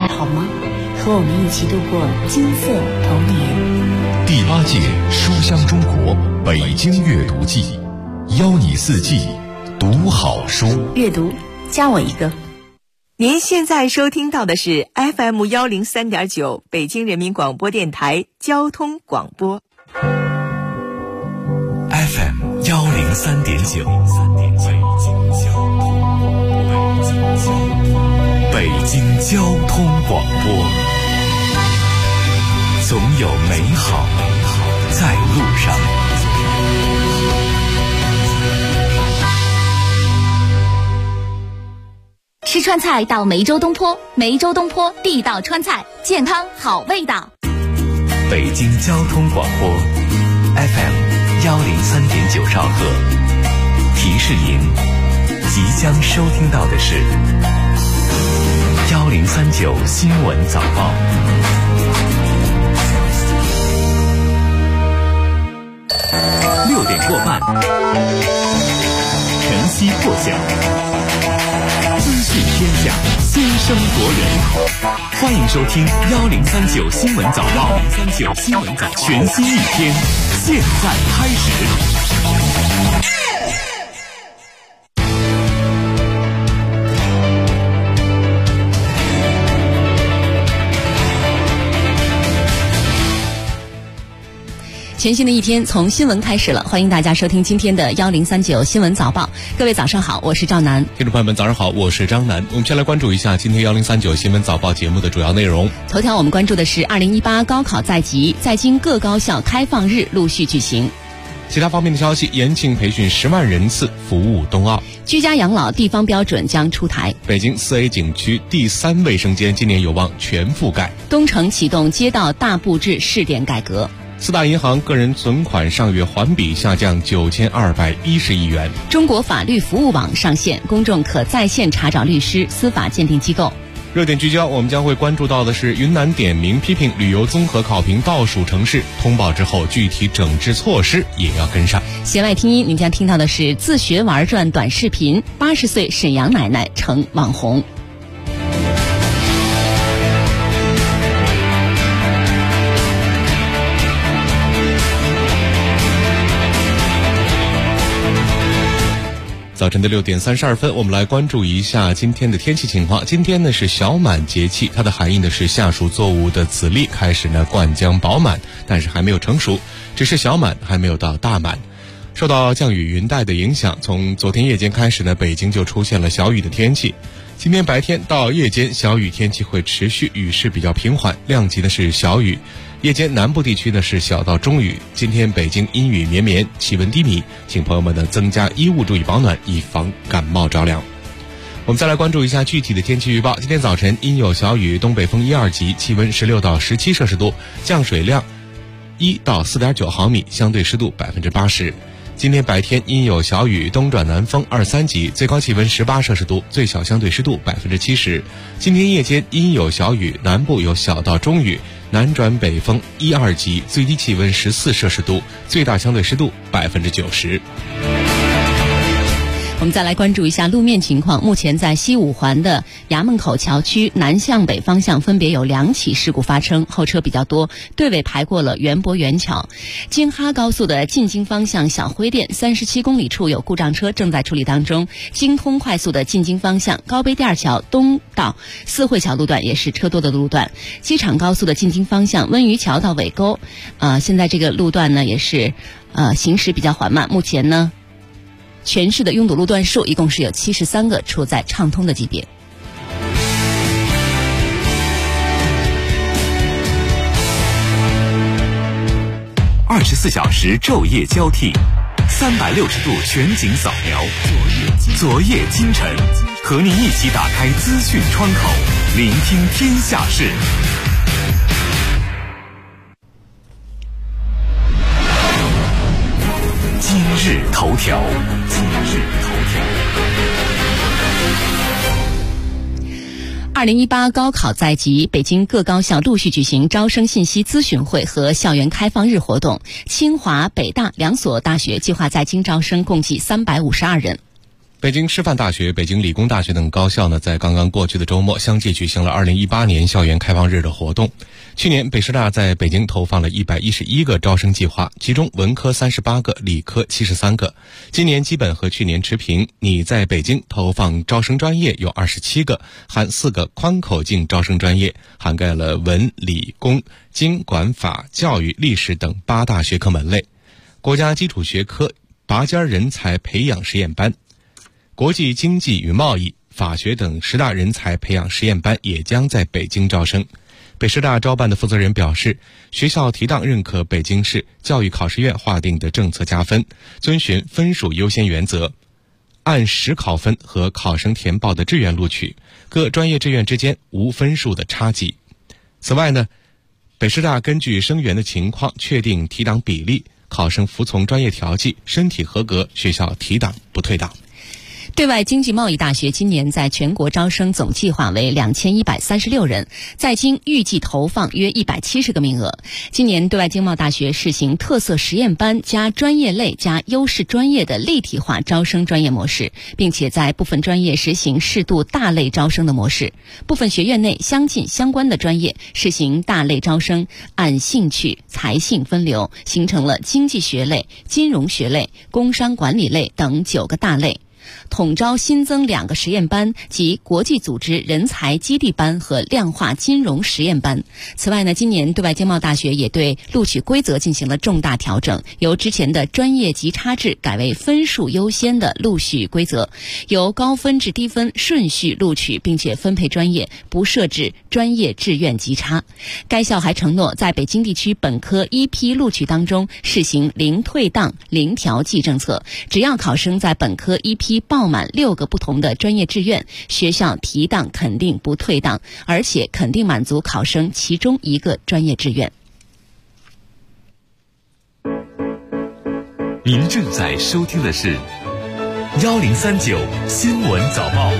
好吗？和我们一起度过金色童年。 第8届书香中国北京阅读季，邀你四季读好书。 阅读，加我一个。 您现在收听到的是 FM 103.9北京人民广播电台交通广播。 FM 103.9，北京交通广播，总有美好在路上。 吃川菜到梅州东坡，梅州东坡地道川菜，健康好味道。 北京交通广播 FM 103.9兆赫，提示您即将收听到的是1039新闻早报。6点过半，晨曦破晓，资讯天下，先声夺人。欢迎收听1039新闻早报，1039新闻早报，全新一天，现在开始。 全新的一天从新闻开始了，欢迎大家收听今天的1039新闻早报。各位早上好，我是赵楠。 听众朋友们早上好，我是张楠。我们先来关注一下今天1039新闻早报节目的主要内容。 头条我们关注的是2018高考在即，在京各高校开放日陆续举行。 其他方面的消息，延庆培训10万人次服务冬奥。 居家养老地方标准将出台。 北京4A 景区第3卫生间今年有望全覆盖。 东城启动街道大布置试点改革。 4大银行个人存款上月环比下降9210亿元。 中国法律服务网上线，公众可在线查找律师、司法鉴定机构。 热点聚焦，我们将会关注到的是云南点名批评旅游综合考评倒数城市，通报之后具体整治措施也要跟上。 弦外听音，您将听到的是自学玩转短视频，80岁沈阳奶奶成网红。 早晨的6点32分，我们来关注一下今天的天气情况。今天呢是小满节气，它的含义呢是夏属作物的籽粒开始呢灌浆饱满，但是还没有成熟，只是小满，还没有到大满。受到降雨云带的影响，从昨天夜间开始呢，北京就出现了小雨的天气。今天白天到夜间小雨天气会持续，雨势比较平缓，量级呢是小雨。夜间南部地区呢是小到中雨。今天北京阴雨绵绵，气温低迷，请朋友们呢增加衣物，注意保暖，以防感冒着凉。我们再来关注一下具体的天气预报。今天早晨阴有小雨，东北风1、2级，气温16到17摄氏度，降水量1到4.9毫米，相对湿度80%。今天白天阴有小雨，东转南风2、3级，最高气温18摄氏度，最小相对湿度70%。今天夜间阴有小雨，南部有小到中雨，南转北风1、2级，最低气温14摄氏度，最大相对湿度90%。 我们再来关注一下路面情况。目前在西五环的衙门口桥区南向北方向分别有2起事故发生，后车比较多，队尾排过了园博园桥。京哈高速的进京方向小灰店37公里处有故障车正在处理当中。京通快速的进京方向高碑店桥东到四惠桥路段也是车多的路段。机场高速的进京方向温榆桥到尾沟，现在这个路段呢也是行驶比较缓慢。目前呢全市的拥堵路段数一共是有73个，处在畅通的级别。 24小时昼夜交替，360度全景扫描，昨夜今晨，和你一起打开资讯窗口，聆听天下事。今日头条。 2018高考在即，北京各高校陆续举行招生信息咨询会和校园开放日活动。清华、北大2所大学计划在京招生共计352人。 北京师范大学、北京理工大学等高校呢，在刚刚过去的周末相继举行了2018年校园开放日的活动。去年北师大在北京投放了111个招生计划，其中文科38个，理科73个。今年基本和去年持平。你在北京投放招生专业有27个，含4个宽口径招生专业，涵盖了文、理、工、经、管、法、教育、历史等8大学科门类。国家基础学科拔尖人才培养实验班、国际经济与贸易、法学等10大人才培养实验班也将在北京招生。北师大招办的负责人表示，学校提档认可北京市教育考试院划定的政策加分，遵循分数优先原则，按实考分和考生填报的志愿录取，各专业志愿之间无分数的差级。此外呢，北师大根据生源的情况确定提档比例，考生服从专业调剂，身体合格，学校提档不退档。 对外经济贸易大学今年在全国招生总计划为2136人，在京预计投放约170个名额。今年对外经贸大学试行特色实验班加专业类加优势专业的立体化招生专业模式，并且在部分专业实行适度大类招生的模式。部分学院内相近相关的专业试行大类招生，按兴趣、才性分流，形成了经济学类、金融学类、工商管理类等9个大类。统招新增2个实验班，即国际组织人才基地班和量化金融实验班。此外呢，今年对外经贸大学也对录取规则进行了重大调整，由之前的专业级差制改为分数优先的录取规则，由高分至低分顺序录取，并且分配专业，不设置专业志愿级差。该校还承诺在北京地区本科一批录取当中试行零退档、零调剂政策，只要考生在本科一批报满6个不同的专业志愿，学校提档肯定不退档，而且肯定满足考生其中1个专业志愿。 您正在收听的是1039新闻早报。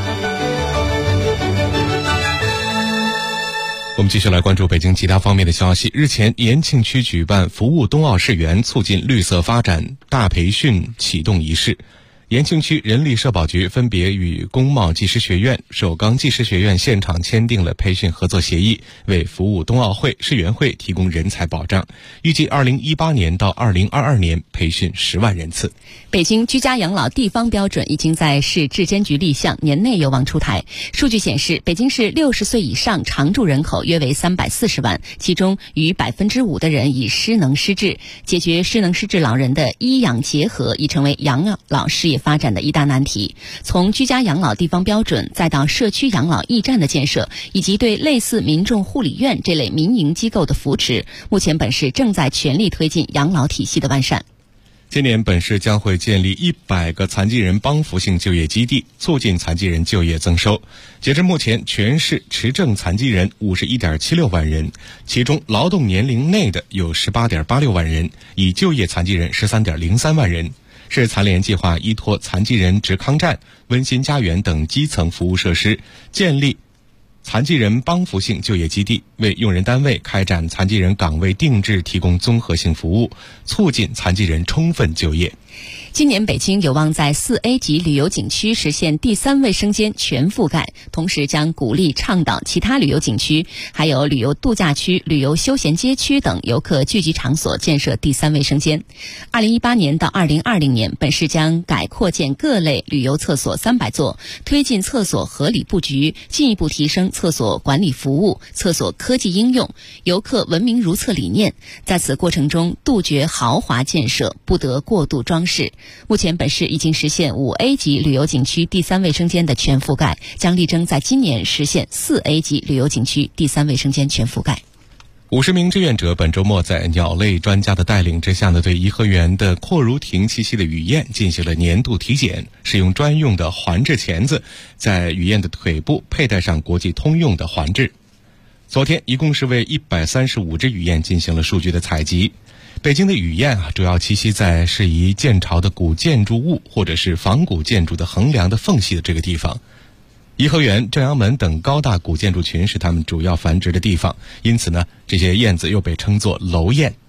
我们继续来关注北京其他方面的消息。日前，延庆区举办服务冬奥誓言促进绿色发展大培训启动仪式。延庆区人力社保局分别与工贸技师学院、首钢技师学院现场签订了培训合作协议，为服务冬奥会、世园会提供人才保障。预计2018年到2022年培训10万人次。 北京居家养老地方标准已经在市质监局立项，年内有望出台。数据显示，北京市60岁以上常住人口约为340万，其中逾5%的人已失能失智。解决失能失智老人的医养结合已成为养老事业发展的一大难题。从居家养老地方标准，再到社区养老驿站的建设，以及对类似民众护理院这类民营机构的扶持，目前本市正在全力推进养老体系的完善。 今年本市将会建立100个残疾人帮扶性就业基地，促进残疾人就业增收。截至目前，全市持证残疾人51.76万人，其中劳动年龄内的有18.86万人，已就业残疾人13.03万人。市残联计划依托残疾人职康站、温馨家园等基层服务设施，建立残疾人帮扶性就业基地，为用人单位开展残疾人岗位定制提供综合性服务，促进残疾人充分就业。 今年北京有望在4A 级旅游景区实现第3卫生间全覆盖，同时将鼓励倡导其他旅游景区，还有旅游度假区、旅游休闲街区等游客聚集场所建设第3卫生间。2018年到2020年，本市将改扩建各类旅游厕所300座，推进厕所合理布局，进一步提升厕所管理服务、厕所科技应用、游客文明如厕理念。在此过程中，杜绝豪华建设，不得过度装饰。目前本市已经实现5A 级旅游景区第3卫生间的全覆盖，将力争在今年实现4A 级旅游景区第3卫生间全覆盖。 50名志愿者本周末在鸟类专家的带领之下呢，对颐和园的阔如亭栖息的雨燕进行了年度体检，使用专用的环质钳子在雨燕的腿部佩戴上国际通用的环质。昨天一共是为135只雨燕进行了数据的采集。北京的雨燕主要栖息在适宜建巢的古建筑物或者是仿古建筑的横梁的缝隙的这个地方。颐和园、正阳门等高大古建筑群是它们主要繁殖的地方，因此呢，这些燕子又被称作楼燕。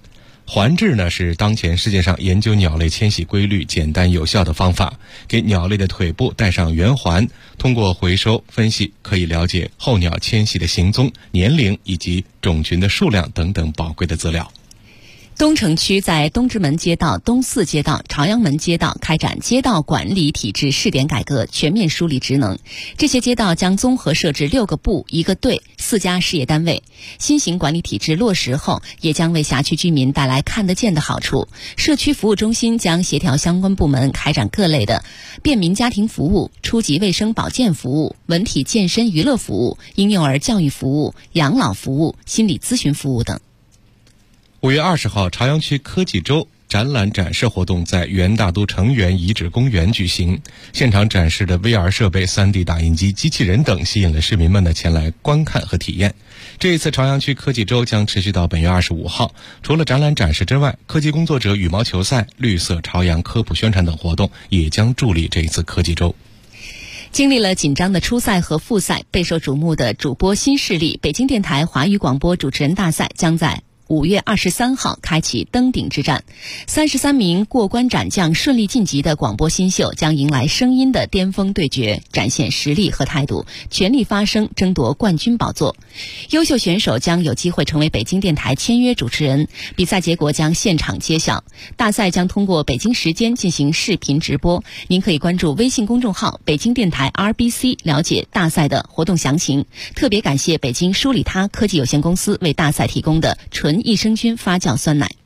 环质呢是当前世界上研究鸟类迁徙规律简单有效的方法，给鸟类的腿部戴上圆环，通过回收分析可以了解候鸟迁徙的行踪、年龄以及种群的数量等等宝贵的资料。 东城区在东直门街道、东四街道、朝阳门街道开展街道管理体制试点改革，全面梳理职能。这些街道将综合设置6个部、1个队、4家事业单位。新型管理体制落实后，也将为辖区居民带来看得见的好处。社区服务中心将协调相关部门开展各类的便民家庭服务、初级卫生保健服务、文体健身娱乐服务、婴幼儿教育服务、养老服务、心理咨询服务等。 5月20号，朝阳区科技周展览展示活动在原大都城园遗址公园举行，现场展示的 VR 设备、3D 打印机、机器人等吸引了市民们的前来观看和体验。这一次朝阳区科技周将持续到本月25号，除了展览展示之外，科技工作者羽毛球赛、绿色朝阳科普宣传等活动也将助力这一次科技周。 经历了紧张的初赛和复赛，备受瞩目的主播新势力北京电台华语广播主持人大赛将在5月23号开启登顶之战，33名过关斩将顺利晋级的广播新秀将迎来声音的巅峰对决，展现实力和态度，全力发声，争夺冠军宝座。优秀选手将有机会成为北京电台签约主持人，比赛结果将现场揭晓。大赛将通过北京时间进行视频直播，您可以关注微信公众号北京电台 RBC 了解大赛的活动详情。特别感谢北京舒里他科技有限公司为大赛提供的纯益生菌发酵酸奶。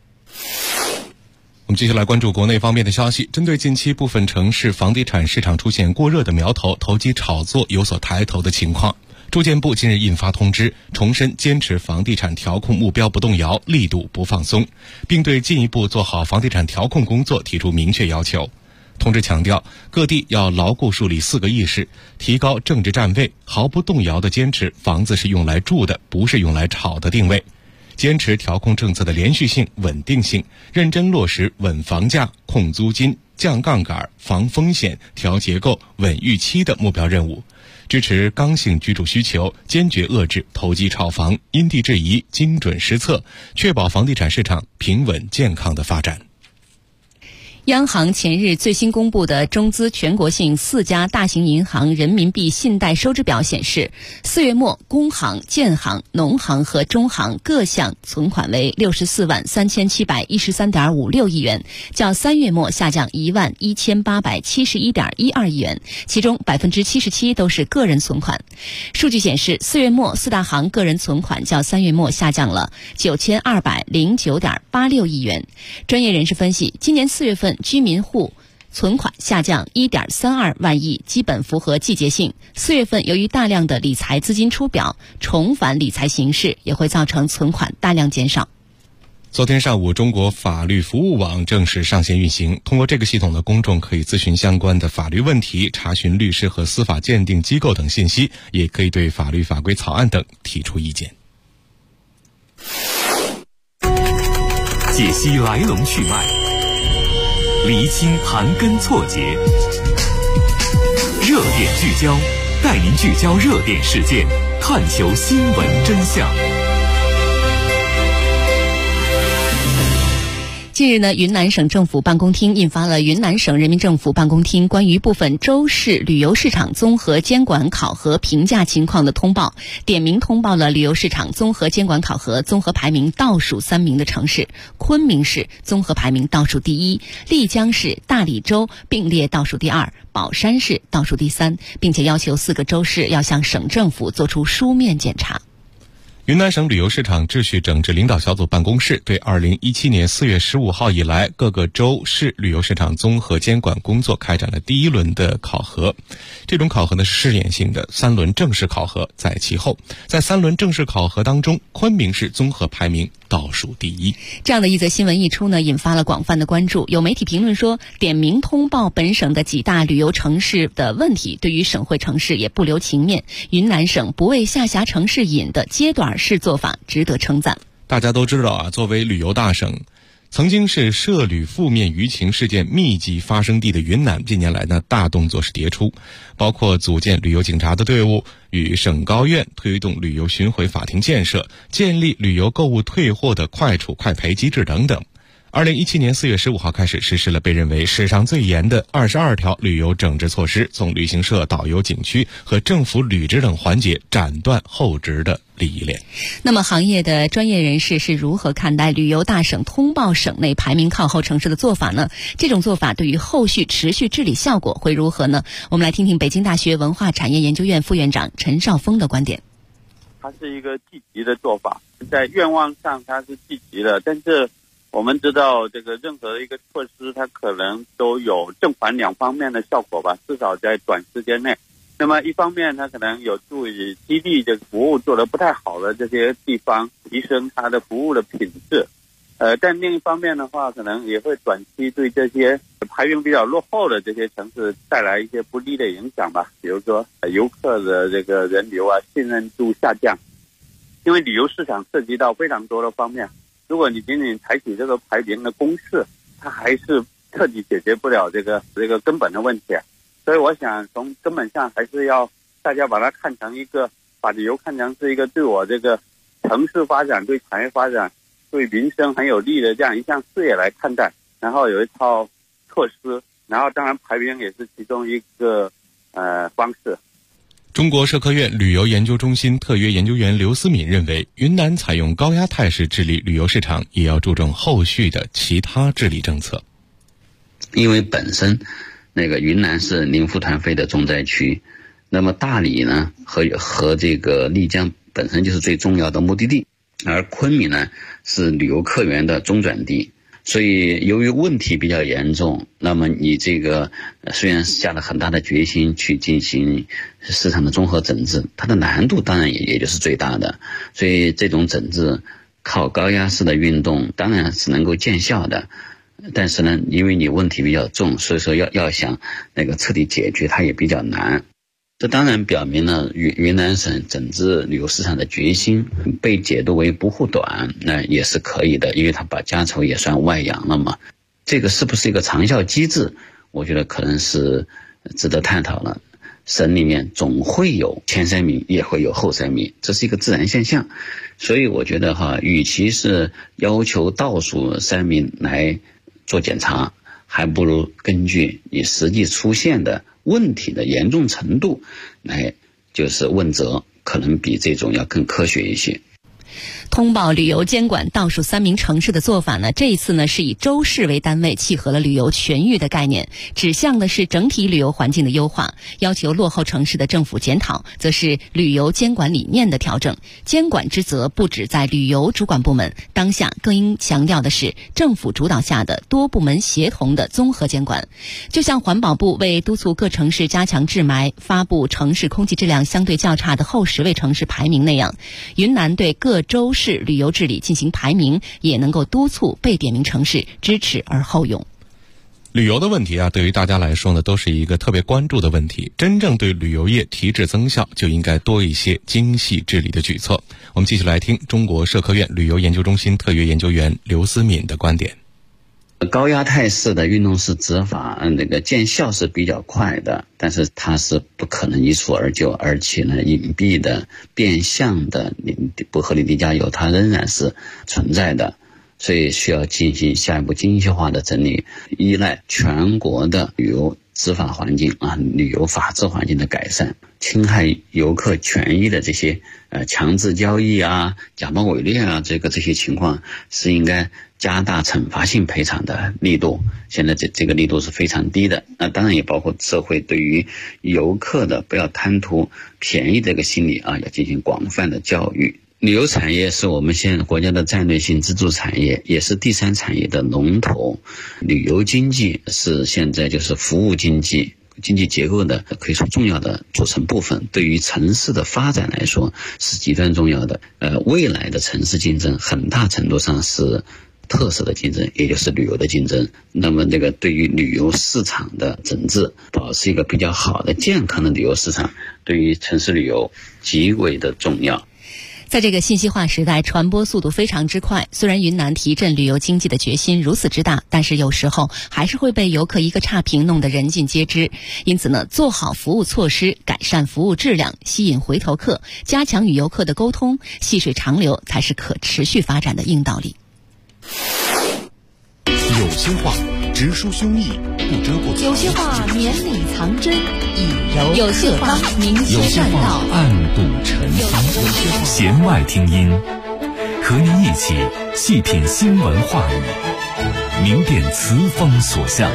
我们接下来关注国内方面的消息。针对近期部分城市房地产市场出现过热的苗头，投机炒作有所抬头的情况，住建部近日印发通知，重申坚持房地产调控目标不动摇，力度不放松，并对进一步做好房地产调控工作提出明确要求。通知强调，各地要牢固树立4个意识，提高政治站位，毫不动摇地坚持房子是用来住的，不是用来炒的定位，坚持调控政策的连续性、稳定性，认真落实稳房价、控租金、降杠杆、防风险、调结构、稳预期的目标任务，支持刚性居住需求，坚决遏制投机炒房、因地制宜、精准施策，确保房地产市场平稳健康的发展。 央行前日最新公布的中资全国性4家大型银行人民币信贷收支表显示，4月末工行、建行、农行和中行各项存款为64万3713.56亿元，较3月末下降1万1871.12亿元，其中77%都是个人存款。数据显示，4月末4大行个人存款较3月末下降了9209.86亿元。专业人士分析，今年4月份居民户存款下降1.32万亿，基本符合季节性。4月份由于大量的理财资金出表，重返理财形势，也会造成存款大量减少。 昨天上午，中国法律服务网正式上线运行。通过这个系统的公众可以咨询相关的法律问题，查询律师和司法鉴定机构等信息，也可以对法律法规草案等提出意见。 解析来龙去脉，厘清盘根错节，热点聚焦，带您聚焦热点事件，探求新闻真相。 近日呢，云南省政府办公厅印发了《云南省人民政府办公厅关于部分州市旅游市场综合监管考核评价情况的通报》，点名通报了旅游市场综合监管考核综合排名倒数3名的城市。昆明市综合排名倒数第1，丽江市、大理州并列倒数第2，保山市倒数第3，并且要求4个州市要向省政府作出书面检查。 云南省旅游市场秩序整治领导小组办公室对2017年4月15号以来各个州市旅游市场综合监管工作开展了第1轮的考核。这种考核呢是试验性的，3轮正式考核在其后。在3轮正式考核当中，昆明市综合排名倒数第1。 这样的一则新闻一出呢，引发了广泛的关注。有媒体评论说，点名通报本省的几大旅游城市的问题，对于省会城市也不留情面。云南省不为下辖城市引的阶段式做法值得称赞。 大家都知道啊，作为旅游大省， 曾经是涉旅负面舆情事件密集发生地的云南，近年来呢大动作是迭出，包括组建旅游警察的队伍，与省高院推动旅游巡回法庭建设，建立旅游购物退货的快处快赔机制等等。2017年4月15号开始实施了被认为史上最严的22条旅游整治措施，从旅行社、导游、景区和政府履职等环节斩断后职的利益链。 那么行业的专业人士是如何看待旅游大省通报省内排名靠后城市的做法呢？这种做法对于后续持续治理效果会如何呢？我们来听听北京大学文化产业研究院副院长陈少峰的观点。 它是一个积极的做法，在愿望上它是积极的，但是我们知道这个任何一个措施它可能都有正反两方面的效果吧，至少在短时间内。那么一方面它可能有助于激励这个服务做得不太好的这些地方提升它的服务的品质，但另一方面的话可能也会短期对这些排名比较落后的这些城市带来一些不利的影响吧，比如说游客的这个人流啊信任度下降，因为旅游市场涉及到非常多的方面，如果你仅仅采取这个排名的公式，它还是彻底解决不了这个根本的问题。所以我想从根本上还是要大家把它看成把旅游看成是一个对我这个城市发展、对产业发展、对民生很有利的这样一项事业来看待，然后有一套措施，然后当然排名也是其中一个方式。 中国社科院旅游研究中心特约研究员刘思敏认为，云南采用高压态势治理旅游市场，也要注重后续的其他治理政策。 因为本身那个云南是宁富团费的重灾区，那么大理呢和这个丽江本身就是最重要的目的地，而昆明呢是旅游客源的中转地。所以由于问题比较严重，那么你这个虽然下了很大的决心去进行市场的综合整治，它的难度当然也就是最大的。所以这种整治靠高压式的运动当然是能够见效的，但是呢因为你问题比较重，所以说要想那个彻底解决它也比较难。这当然表明了云南省整治旅游市场的决心，被解读为不护短，那也是可以的，因为他把家丑也算外扬了嘛。这个是不是一个长效机制，我觉得可能是值得探讨了。省里面总会有前3名，也会有后3名，这是一个自然现象。所以我觉得与其是要求倒数3名来做检查，还不如根据你实际出现的问题的严重程度来就是问责，可能比这种要更科学一些。 通报旅游监管倒数3名城市的做法呢，这一次呢是以州市为单位，契合了旅游全域的概念，指向的是整体旅游环境的优化，要求落后城市的政府检讨，则是旅游监管理念的调整。监管之责不只在旅游主管部门，当下更应强调的是政府主导下的多部门协同的综合监管。就像环保部为督促各城市加强治霾，发布城市空气质量相对较差的后10位城市排名那样，云南对各州市旅游治理进行排名，也能够督促被点名城市知耻而后勇。 旅游的问题对于大家来说呢，都是一个特别关注的问题。真正对旅游业提质增效，就应该多一些精细治理的举措。我们继续来听中国社科院旅游研究中心特约研究员刘思敏的观点。 高压态势的运动式执法，那个见效是比较快的，但是它是不可能一蹴而就，而且呢，隐蔽的、变相的不合理低价游，它仍然是存在的，所以需要进行下一步精细化的整理，依赖全国的旅游执法环境旅游法治环境的改善，侵害游客权益的这些强制交易假冒伪劣这些情况是应该加大惩罚性赔偿的力度，现在这个力度是非常低的。那当然也包括社会对于游客的不要贪图便宜这个心理要进行广泛的教育。旅游产业是我们现在国家的战略性支柱产业，也是第3产业的龙头。旅游经济是现在就是服务经济结构的可以说重要的组成部分，对于城市的发展来说是极端重要的。未来的城市竞争很大程度上是特色的竞争，也就是旅游的竞争。那么这个对于旅游市场的整治，保持一个比较好的健康的旅游市场，对于城市旅游极为的重要。 在这个信息化时代，传播速度非常之快。虽然云南提振旅游经济的决心如此之大，但是有时候还是会被游客一个差评弄得人尽皆知。因此呢，做好服务措施，改善服务质量，吸引回头客，加强与游客的沟通，细水长流，才是可持续发展的硬道理。 有些话直抒胸臆，不遮不藏； 有些话绵里藏针，以柔有些话明有些切善道话，暗度陈仓。 弦外听音，和您一起细品新闻话语，明辨词风所向。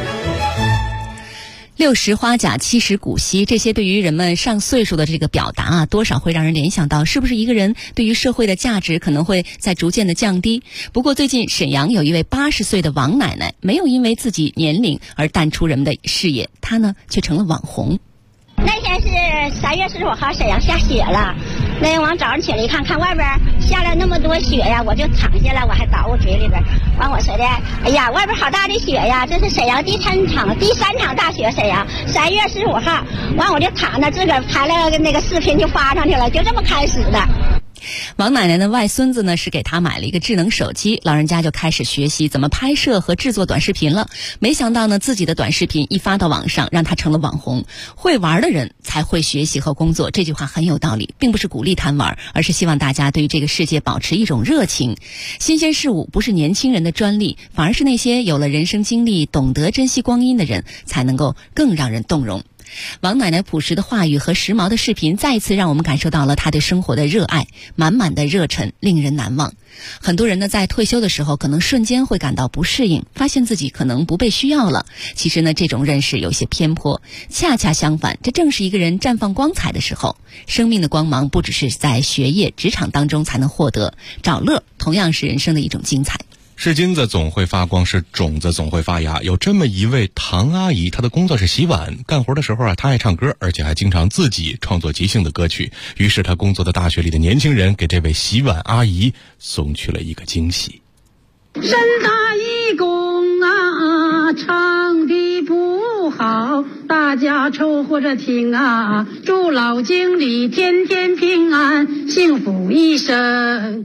60花甲70古稀，这些对于人们上岁数的这个表达啊，多少会让人联想到，是不是一个人对于社会的价值可能会在逐渐的降低。不过最近沈阳有一位80岁的王奶奶，没有因为自己年龄而淡出人们的视野，她呢却成了网红。 那天是3月15号，沈阳下雪了。那天我早上起来一看，看外边下了那么多雪呀，我就躺下了，我还倒我嘴里边，完我说的，哎呀，外边好大的雪呀！这是沈阳第三场大雪，沈阳3月15号，完我就躺着，自个儿拍了那个视频就发上去了，就这么开始的。 王奶奶的外孙子呢是给她买了一个智能手机，老人家就开始学习怎么拍摄和制作短视频了。没想到呢，自己的短视频一发到网上，让她成了网红。会玩的人才会学习和工作，这句话很有道理，并不是鼓励贪玩，而是希望大家对于这个世界保持一种热情。新鲜事物不是年轻人的专利，反而是那些有了人生经历、懂得珍惜光阴的人，才能够更让人动容。王奶奶朴实的话语和时髦的视频，再一次让我们感受到了她对生活的热爱，满满的热忱，令人难忘。很多人呢，在退休的时候，可能瞬间会感到不适应，发现自己可能不被需要了。其实呢，这种认识有些偏颇。恰恰相反，这正是一个人绽放光彩的时候。生命的光芒不只是在学业、职场当中才能获得，找乐同样是人生的一种精彩。 是金子总会发光，是种子总会发芽。有这么一位唐阿姨，她的工作是洗碗，干活的时候啊，她爱唱歌，而且还经常自己创作即兴的歌曲。于是她工作的大学里的年轻人给这位洗碗阿姨送去了一个惊喜。 身大义工啊，唱的不好，大家凑合着听啊，祝老经理天天平安，幸福一生。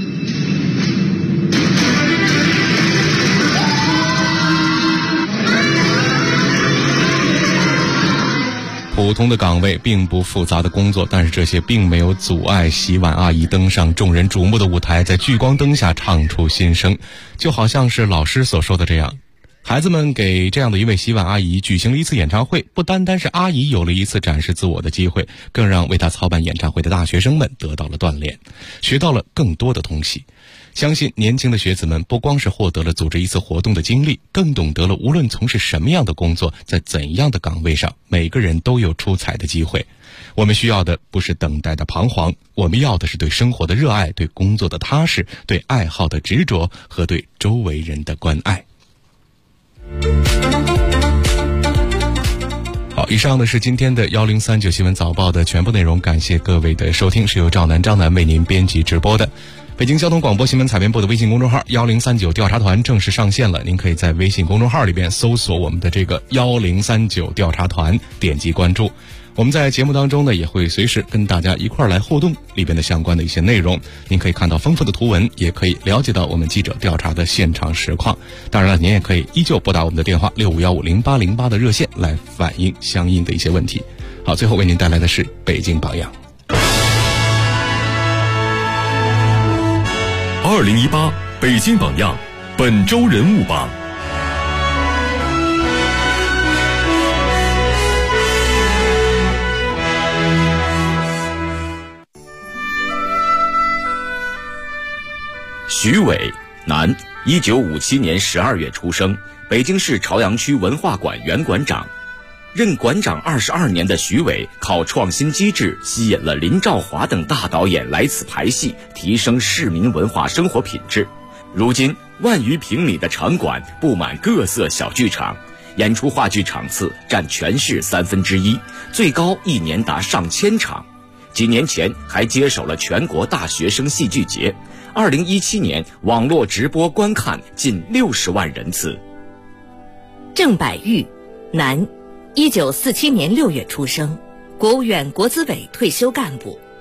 普通的岗位，并不复杂的工作，但是这些并没有阻碍洗碗阿姨登上众人瞩目的舞台，在聚光灯下唱出心声。就好像是老师所说的这样，孩子们给这样的一位洗碗阿姨举行了一次演唱会，不单单是阿姨有了一次展示自我的机会，更让为她操办演唱会的大学生们得到了锻炼，学到了更多的东西。相信年轻的学子们不光是获得了组织一次活动的经历，更懂得了无论从事什么样的工作，在怎样的岗位上，每个人都有出彩的机会。我们需要的不是等待的彷徨，我们要的是对生活的热爱，对工作的踏实，对爱好的执着和对周围人的关爱。好，以上的是今天的1039新闻早报的全部内容，感谢各位的收听，是由赵楠为您编辑直播的。北京交通广播新闻采编部的微信公众号1039调查团正式上线了，您可以在微信公众号里边搜索我们的这个1039调查团，点击关注。我们在节目当中呢，也会随时跟大家一块来互动里边的相关的一些内容，您可以看到丰富的图文，也可以了解到我们记者调查的现场实况。当然了，您也可以依旧拨打我们的电话65150808的热线来反映相应的一些问题。好，最后为您带来的是北京榜样。 2018北京榜样本周人物榜。 徐伟，男，1957年12月出生，北京市朝阳区文化馆原馆长。任馆长22年的徐伟，靠创新机制吸引了林兆华等大导演来此排戏，提升市民文化生活品质。如今10000余平米的场馆布满各色小剧场，演出话剧场次占全市1/3，最高一年达上千场。几年前还接手了全国大学生戏剧节，2017年网络直播观看近60万人次。 郑百玉，男，1947年6月出生，国务院国资委退休干部。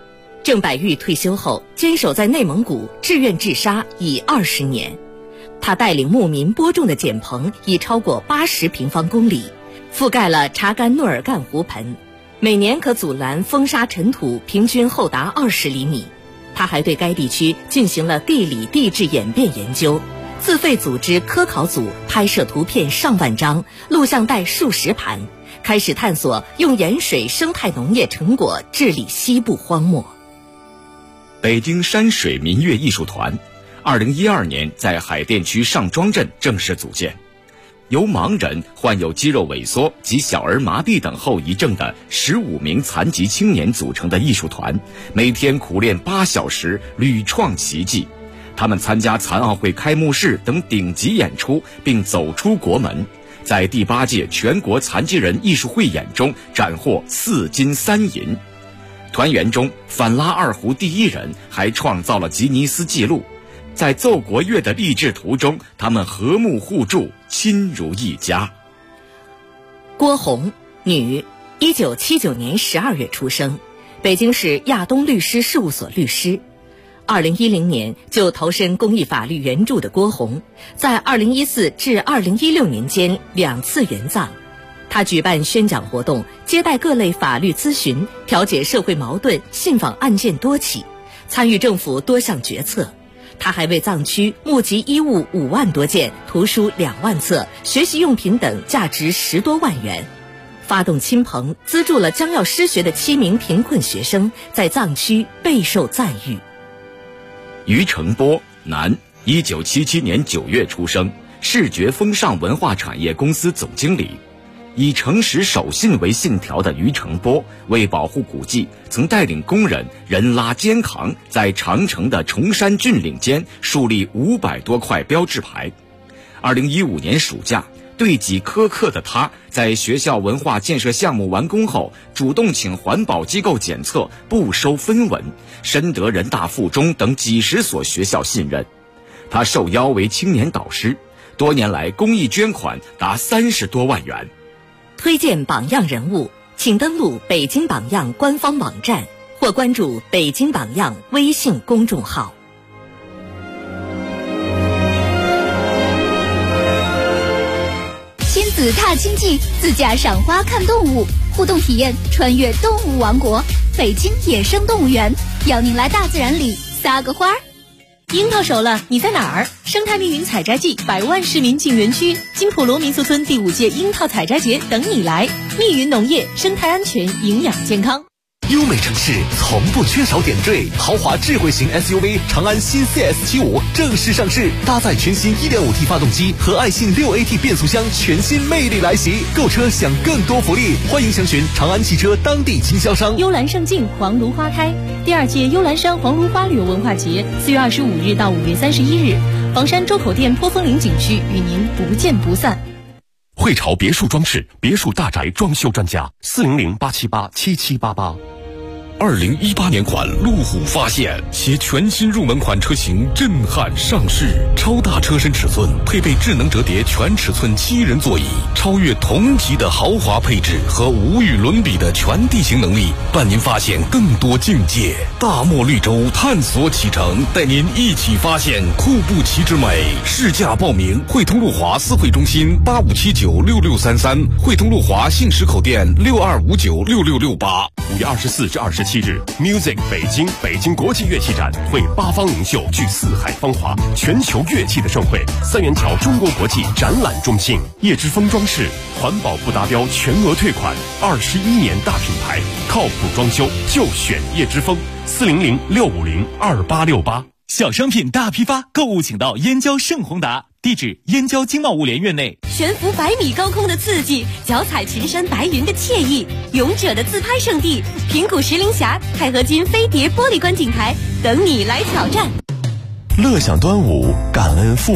郑百玉退休后，坚守在内蒙古，志愿治沙已20年。他带领牧民播种的碱棚已超过80平方公里，覆盖了查干诺尔干湖盆，每年可阻拦风沙尘土平均厚达20厘米。他还对该地区进行了地理地质演变研究，自费组织科考组拍摄图片上万张，录像带数十盘，开始探索用盐水生态农业成果治理西部荒漠。 北京山水民乐艺术团2012年在海淀区上庄镇正式组建，由盲人、患有肌肉萎缩及小儿麻痹等后遗症的15名残疾青年组成的艺术团，每天苦练8小时，屡创奇迹。他们参加残奥会开幕式等顶级演出，并走出国门，在第8届全国残疾人艺术汇演中斩获4金3银。团员中反拉二胡第1人还创造了吉尼斯纪录。在奏国乐的励志途中，他们和睦互助，亲如一家。 郭红，女，1979年12月出生，北京市亚东律师事务所律师。2010年就投身公益法律援助的郭红，在2014至2016年间2次援藏。他举办宣讲活动，接待各类法律咨询，调解社会矛盾，信访案件多起，参与政府多项决策。他还为藏区募集衣物5万多件，图书2万册，学习用品等价值10多万元。发动亲朋，资助了将要失学的7名贫困学生，在藏区备受赞誉。 于成波，男，1977年9月出生，视觉风尚文化产业公司总经理。以诚实守信为信条的于成波，为保护古迹，曾带领工人人拉肩扛，在长城的崇山峻岭间树立500多块标志牌。2015年暑假，对己苛刻的他，在学校文化建设项目完工后，主动请环保机构检测，不收分文，深得人大附中等几十所学校信任。他受邀为青年导师，多年来公益捐款达30多万元。 推荐榜样人物，请登录北京榜样官方网站或关注北京榜样微信公众号。 亲子踏青记，自驾赏花看动物，互动体验穿越动物王国，北京野生动物园，邀您来大自然里撒个花儿。 樱桃熟了，你在哪儿？生态密云采摘季，100万市民进园区，金普罗民宿村第5届樱桃采摘节等你来。密云农业，生态安全，营养健康。 优美城市从不缺少点缀，豪华智慧型 SUV 长安新 CS75 正式上市，搭载全新 1.5T 发动机和爱信 6AT 变速箱，全新魅力来袭。购车享更多福利，欢迎详询长安汽车当地经销商。 幽兰胜境，黄芦花开。第2届幽兰山黄芦花旅游文化节4月25日到5月31日，房山周口店坡峰岭景区与您不见不散。 汇潮别墅装饰，别墅大宅装修专家，400-878-7788。 2018年款路虎发现，其全新入门款车型震撼上市，超大车身尺寸，配备智能折叠全尺寸7人座椅，超越同级的豪华配置和无与伦比的全地形能力，伴您发现更多境界。大漠绿洲探索启程，带您一起发现库布齐之美。试驾报名，汇通路华4会中心85796633，汇通路华信实口店62596668。 5月24至27日 ，Music 北京国际乐器展为8方名秀聚四海芳华，全球乐器的盛会。3元桥中国国际展览中心，叶之峰装饰，环保不达标全额退款，21年大品牌，靠谱装修就选叶之峰，400-650-2868。 小商品大批发，购物请到燕郊盛宏达，地址燕郊经贸物联院内。 悬浮100米高空的刺激，脚踩群山白云的惬意，勇者的自拍圣地，平谷石林峡钛合金飞碟玻璃观景台，等你来挑战。 乐享端午，感恩父